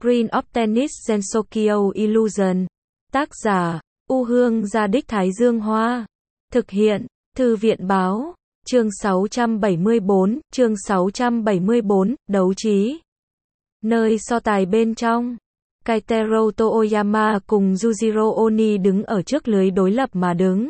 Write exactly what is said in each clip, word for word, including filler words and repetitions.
Screen of Tennis Gensokyo Illusion. Tác giả, U Hương Gia Đích Thái Dương Hoa. Thực hiện, Thư viện Báo. Chương sáu trăm bảy mươi bốn, chương sáu trăm bảy mươi bốn, đấu trí. Nơi so tài bên trong, Keitaro Toyama cùng Yujiro Oni đứng ở trước lưới đối lập mà đứng.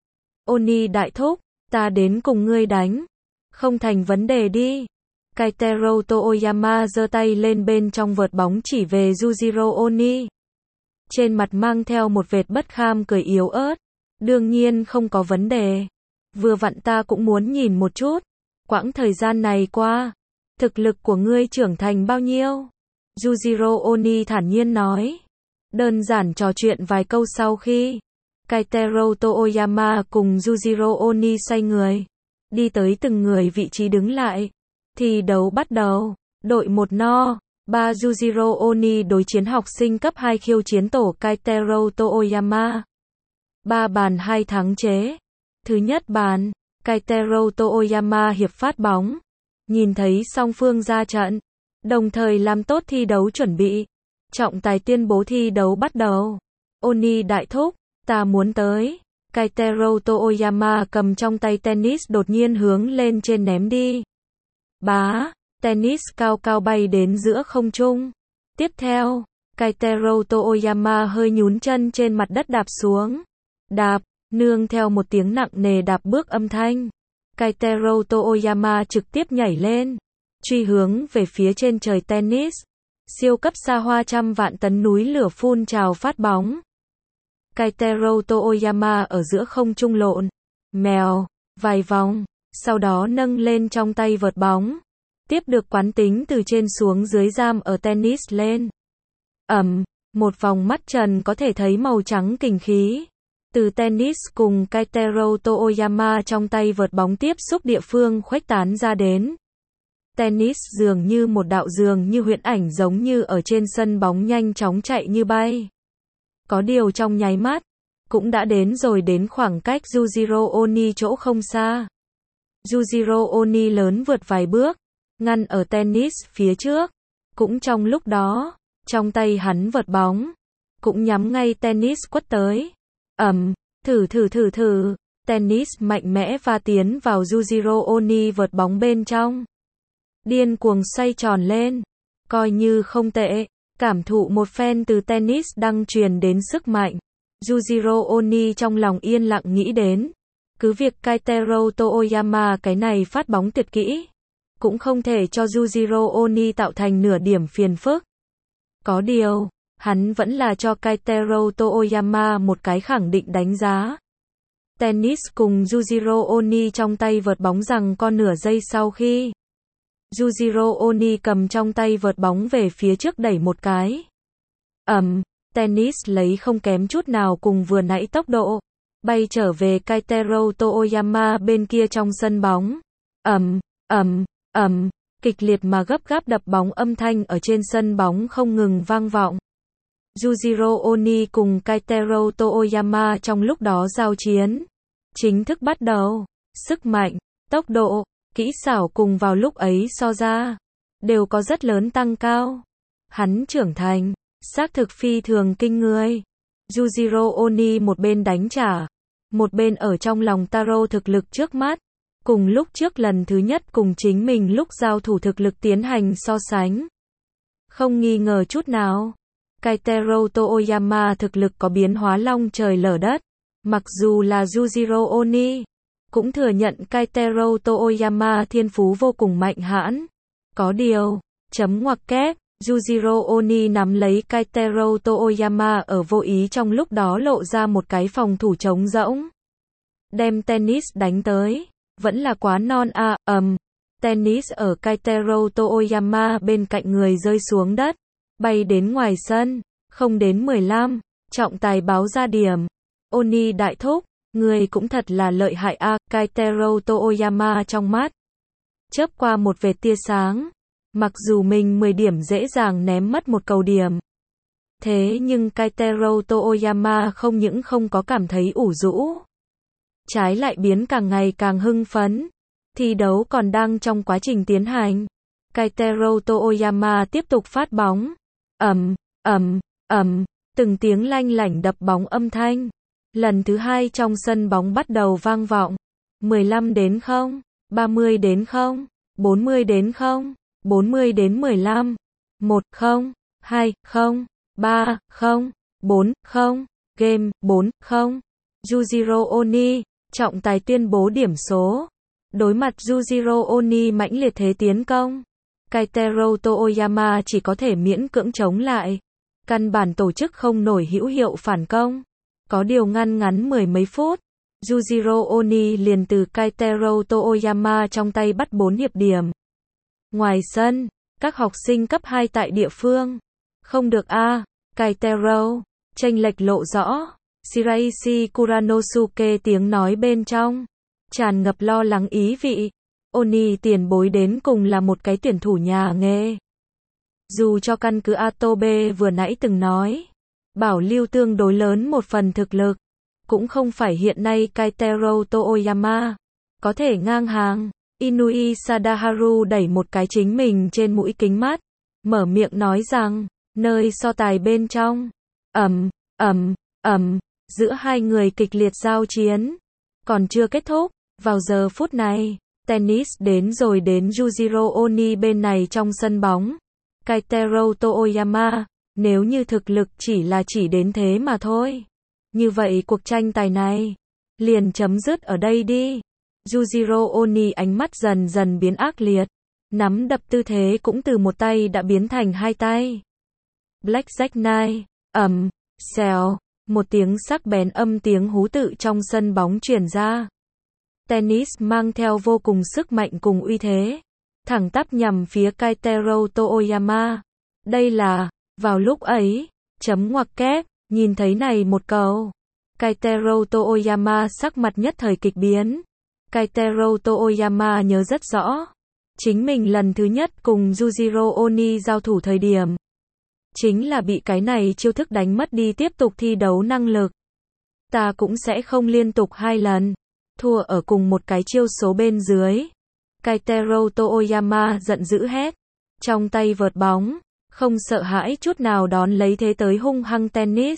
Oni đại thúc, ta đến cùng ngươi đánh. Không thành vấn đề đi. Keitaro Toyama giơ tay lên bên trong vợt bóng chỉ về Yujiro Oni. Trên mặt mang theo một vệt bất kham cười yếu ớt. Đương nhiên không có vấn đề. Vừa vặn ta cũng muốn nhìn một chút. Quãng thời gian này qua, thực lực của ngươi trưởng thành bao nhiêu? Yujiro Oni thản nhiên nói. Đơn giản trò chuyện vài câu sau khi Keitaro Toyama cùng Yujiro Oni xoay người, đi tới từng người vị trí đứng lại. Thi đấu bắt đầu. Đội một no, ba Yujiro Oni đối chiến học sinh cấp hai khiêu chiến tổ Keitaro Toyama. Ba bàn hai thắng chế. Thứ nhất bàn, Keitaro Toyama hiệp phát bóng. Nhìn thấy song phương ra trận, đồng thời làm tốt thi đấu chuẩn bị. Trọng tài tuyên bố thi đấu bắt đầu. Oni đại thúc, ta muốn tới. Keitaro Toyama cầm trong tay tennis đột nhiên hướng lên trên ném đi. Bá, tennis cao cao bay đến giữa không trung. Tiếp theo, Keitaro Toyama hơi nhún chân trên mặt đất đạp xuống. Đạp, nương theo một tiếng nặng nề đạp bước âm thanh. Keitaro Toyama trực tiếp nhảy lên, truy hướng về phía trên trời tennis. Siêu cấp xa hoa trăm vạn tấn núi lửa phun trào phát bóng. Keitaro Toyama ở giữa không trung lộn mèo vài vòng, sau đó nâng lên trong tay vợt bóng, tiếp được quán tính từ trên xuống dưới giam ở tennis lên. Ầm, một vòng mắt trần có thể thấy màu trắng kình khí từ tennis cùng Keitaro Toyama trong tay vợt bóng tiếp xúc địa phương khuếch tán ra đến. Tennis dường như một đạo dường như huyễn ảnh giống như ở trên sân bóng nhanh chóng chạy như bay. Có điều trong nháy mắt, cũng đã đến rồi đến khoảng cách Yujiro Oni chỗ không xa. Yujiro Oni lớn vượt vài bước, ngăn ở tennis phía trước. Cũng trong lúc đó, trong tay hắn vợt bóng, cũng nhắm ngay tennis quất tới. Ầm, thử thử thử thử, tennis mạnh mẽ va tiến vào Yujiro Oni vợt bóng bên trong. Điên cuồng xoay tròn lên, coi như không tệ, cảm thụ một phen từ tennis đang truyền đến sức mạnh. Yujiro Oni trong lòng yên lặng nghĩ đến, cứ việc Keitaro Toyama cái này phát bóng tuyệt kỹ, cũng không thể cho Yujiro Oni tạo thành nửa điểm phiền phức. Có điều, hắn vẫn là cho Keitaro Toyama một cái khẳng định đánh giá. Tennis cùng Yujiro Oni trong tay vợt bóng rằng con nửa giây sau khi Yujiro Oni cầm trong tay vợt bóng về phía trước đẩy một cái. Ầm, tennis lấy không kém chút nào cùng vừa nãy tốc độ, bay trở về Keitaro Toyama bên kia trong sân bóng. Ầm, ầm, ầm, kịch liệt mà gấp gáp đập bóng âm thanh ở trên sân bóng không ngừng vang vọng. Yujiro Oni cùng Keitaro Toyama trong lúc đó giao chiến chính thức bắt đầu. Sức mạnh, tốc độ, kỹ xảo cùng vào lúc ấy so ra, đều có rất lớn tăng cao. Hắn trưởng thành, xác thực phi thường kinh người. Yujiro Oni một bên đánh trả, một bên ở trong lòng Taro thực lực trước mắt, cùng lúc trước lần thứ nhất cùng chính mình lúc giao thủ thực lực tiến hành so sánh. Không nghi ngờ chút nào, Keitaro Toyama thực lực có biến hóa long trời lở đất. Mặc dù là Yujiro Oni cũng thừa nhận Keitaro Toyama thiên phú vô cùng mạnh hãn. Có điều, chấm ngoặc kép, Yujiro Oni nắm lấy Keitaro Toyama ở vô ý trong lúc đó lộ ra một cái phòng thủ trống rỗng. Đem tennis đánh tới, vẫn là quá non a, ầm. Tennis ở Keitaro Toyama bên cạnh người rơi xuống đất, bay đến ngoài sân, không đến mười lăm, trọng tài báo ra điểm. Oni đại thúc, người cũng thật là lợi hại a, Keitaro Toyama trong mắt chớp qua một vệt tia sáng. Mặc dù mình mười điểm dễ dàng ném mất một cầu điểm, thế nhưng Keitaro Toyama không những không có cảm thấy ủ rũ, trái lại biến càng ngày càng hưng phấn. Thi đấu còn đang trong quá trình tiến hành. Keitaro Toyama tiếp tục phát bóng, ầm, ầm, ầm, từng tiếng lanh lảnh đập bóng âm thanh. Lần thứ hai trong sân bóng bắt đầu vang vọng. mười lăm đến không, ba mươi đến không, bốn mươi đến không, bốn mươi đến mười lăm, một không, hai không, ba không, bốn không, game bốn không. Yujiro Oni, trọng tài tuyên bố điểm số. Đối mặt Yujiro Oni mãnh liệt thế tiến công, Keitaro Toyama chỉ có thể miễn cưỡng chống lại. Căn bản tổ chức không nổi hữu hiệu phản công. Có điều ngăn ngắn mười mấy phút, Yujiro Oni liền từ Keitaro Toyama trong tay bắt bốn hiệp điểm. Ngoài sân, các học sinh cấp hai tại địa phương. Không được a, à, Keitaro, chênh lệch lộ rõ. Shiraishi Kuranosuke tiếng nói bên trong, tràn ngập lo lắng ý vị. Oni tiền bối đến cùng là một cái tuyển thủ nhà nghề. Dù cho căn cứ Atobe vừa nãy từng nói, bảo lưu tương đối lớn một phần thực lực, cũng không phải hiện nay Keitaro Toyama có thể ngang hàng. Inui Sadaharu đẩy một cái chính mình trên mũi kính mắt, mở miệng nói rằng, nơi so tài bên trong, ầm, ầm, ầm, giữa hai người kịch liệt giao chiến, còn chưa kết thúc. Vào giờ phút này, tennis đến rồi đến Yujiro Oni bên này trong sân bóng. Keitaro Toyama, nếu như thực lực chỉ là chỉ đến thế mà thôi, như vậy cuộc tranh tài này liền chấm dứt ở đây đi. Yujiro Oni ánh mắt dần dần biến ác liệt, nắm đập tư thế cũng từ một tay đã biến thành hai tay. Blackjack Knight, ầm, xèo, một tiếng sắc bén âm tiếng hú tự trong sân bóng truyền ra. Tennis mang theo vô cùng sức mạnh cùng uy thế, thẳng tắp nhằm phía Keitaro Toyama. Đây là, vào lúc ấy, chấm ngoặc kép, nhìn thấy này một cầu. Keitaro Toyama sắc mặt nhất thời kịch biến. Keitaro Toyama nhớ rất rõ, chính mình lần thứ nhất cùng Yujiro Oni giao thủ thời điểm, chính là bị cái này chiêu thức đánh mất đi tiếp tục thi đấu năng lực. Ta cũng sẽ không liên tục hai lần thua ở cùng một cái chiêu số bên dưới. Keitaro Toyama giận dữ hét, trong tay vợt bóng, không sợ hãi chút nào đón lấy thế tới hung hăng tennis.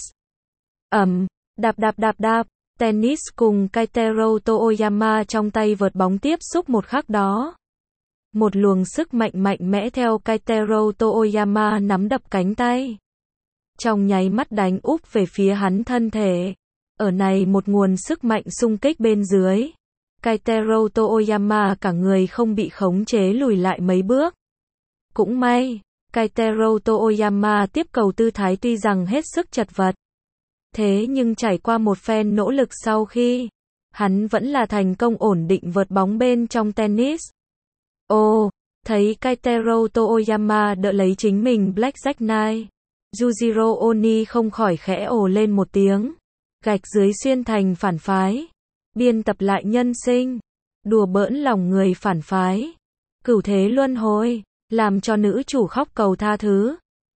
Ầm, đạp đạp đạp đạp, tennis cùng Keitaro Toyama trong tay vợt bóng tiếp xúc một khắc đó. Một luồng sức mạnh mạnh mẽ theo Keitaro Toyama nắm đập cánh tay, trong nháy mắt đánh úp về phía hắn thân thể. Ở này một nguồn sức mạnh xung kích bên dưới, Keitaro Toyama cả người không bị khống chế lùi lại mấy bước. Cũng may, Keitaro Toyama tiếp cầu tư thái tuy rằng hết sức chật vật, thế nhưng trải qua một phen nỗ lực sau khi, hắn vẫn là thành công ổn định vợt bóng bên trong tennis. Ồ, thấy Keitaro Toyama đỡ lấy chính mình Blackjack Knight, Yujiro Oni không khỏi khẽ ồ lên một tiếng. Gạch dưới xuyên thành phản phái, biên tập lại nhân sinh, đùa bỡn lòng người phản phái, cửu thế luân hồi, làm cho nữ chủ khóc cầu tha thứ.